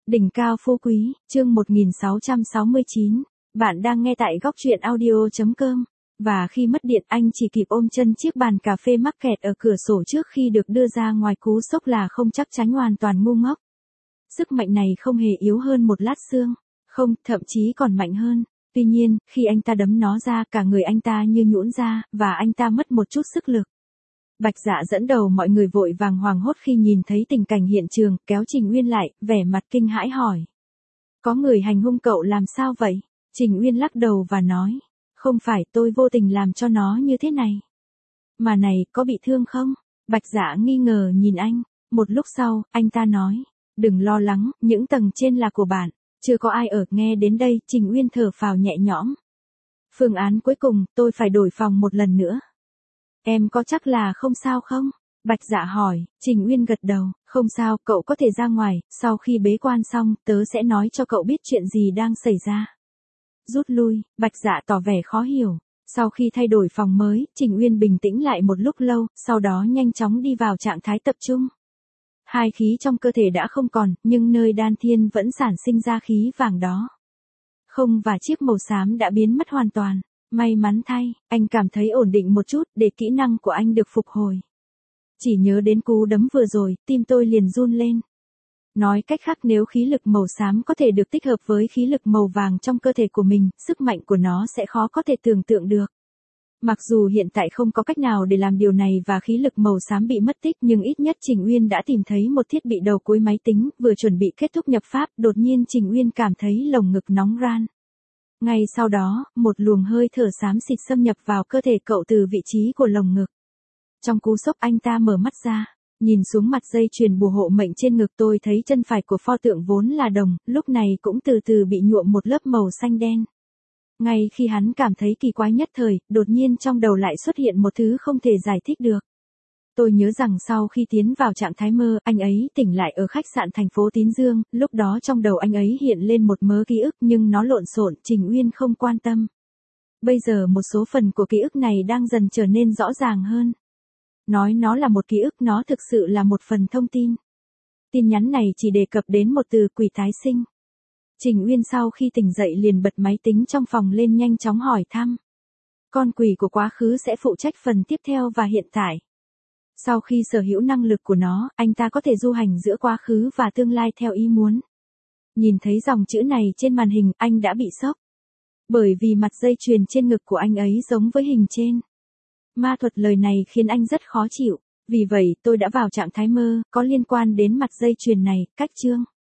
Đỉnh cao phú quý, chương 1669. Bạn đang nghe tại góc truyện audio.com. Và khi mất điện anh chỉ kịp ôm chân chiếc bàn cà phê mắc kẹt ở cửa sổ trước khi được đưa ra ngoài, cú sốc là không chắc chắn hoàn toàn ngu ngốc. Sức mạnh này không hề yếu hơn một lát xương, không, thậm chí còn mạnh hơn. Tuy nhiên, khi anh ta đấm nó ra, cả người anh ta như nhũn ra, và anh ta mất một chút sức lực. Bạch Dạ dẫn đầu mọi người vội vàng hoảng hốt khi nhìn thấy tình cảnh hiện trường, kéo Trình Uyên lại, vẻ mặt kinh hãi hỏi. Có người hành hung cậu làm sao vậy? Trình Uyên lắc đầu và nói. Không phải, tôi vô tình làm cho nó như thế này. Mà này, có bị thương không? Bạch Dạ nghi ngờ nhìn anh. Một lúc sau, anh ta nói. Đừng lo lắng, những tầng trên là của bạn. Chưa có ai ở. Nghe đến đây, Trình Uyên thở phào nhẹ nhõm. Phương án cuối cùng, tôi phải đổi phòng một lần nữa. Em có chắc là không sao không? Bạch Dạ hỏi. Trình Uyên gật đầu. Không sao, cậu có thể ra ngoài. Sau khi bế quan xong, tớ sẽ nói cho cậu biết chuyện gì đang xảy ra. Rút lui. Bạch Dạ tỏ vẻ khó hiểu. Sau khi thay đổi phòng mới, Trình Uyên bình tĩnh lại một lúc lâu, sau đó nhanh chóng đi vào trạng thái tập trung. Hai khí trong cơ thể đã không còn, nhưng nơi đan thiên vẫn sản sinh ra khí vàng đó. Không, và chiếc màu xám đã biến mất hoàn toàn. May mắn thay, anh cảm thấy ổn định một chút để kỹ năng của anh được phục hồi. Chỉ nhớ đến cú đấm vừa rồi, tim tôi liền run lên. Nói cách khác, nếu khí lực màu xám có thể được tích hợp với khí lực màu vàng trong cơ thể của mình, sức mạnh của nó sẽ khó có thể tưởng tượng được. Mặc dù hiện tại không có cách nào để làm điều này và khí lực màu xám bị mất tích, nhưng ít nhất Trình Uyên đã tìm thấy một thiết bị đầu cuối máy tính, vừa chuẩn bị kết thúc nhập pháp, đột nhiên Trình Uyên cảm thấy lồng ngực nóng ran. Ngay sau đó, một luồng hơi thở xám xịt xâm nhập vào cơ thể cậu từ vị trí của lồng ngực. Trong cú sốc anh ta mở mắt ra, nhìn xuống mặt dây chuyền bùa hộ mệnh trên ngực, tôi thấy chân phải của pho tượng vốn là đồng, lúc này cũng từ từ bị nhuộm một lớp màu xanh đen. Ngay khi hắn cảm thấy kỳ quái nhất thời, đột nhiên trong đầu lại xuất hiện một thứ không thể giải thích được. Tôi nhớ rằng sau khi tiến vào trạng thái mơ, anh ấy tỉnh lại ở khách sạn thành phố Tín Dương, lúc đó trong đầu anh ấy hiện lên một mớ ký ức nhưng nó lộn xộn, Trình Uyên không quan tâm. Bây giờ một số phần của ký ức này đang dần trở nên rõ ràng hơn. Nói nó là một ký ức, nó thực sự là một phần thông tin. Tin nhắn này chỉ đề cập đến một từ quỷ tái sinh. Trình Uyên sau khi tỉnh dậy liền bật máy tính trong phòng lên, nhanh chóng hỏi thăm. Con quỷ của quá khứ sẽ phụ trách phần tiếp theo và hiện tại. Sau khi sở hữu năng lực của nó, anh ta có thể du hành giữa quá khứ và tương lai theo ý muốn. Nhìn thấy dòng chữ này trên màn hình, anh đã bị sốc. Bởi vì mặt dây chuyền trên ngực của anh ấy giống với hình trên. Ma thuật lời này khiến anh rất khó chịu. Vì vậy, tôi đã vào trạng thái mơ, có liên quan đến mặt dây chuyền này, cách chương.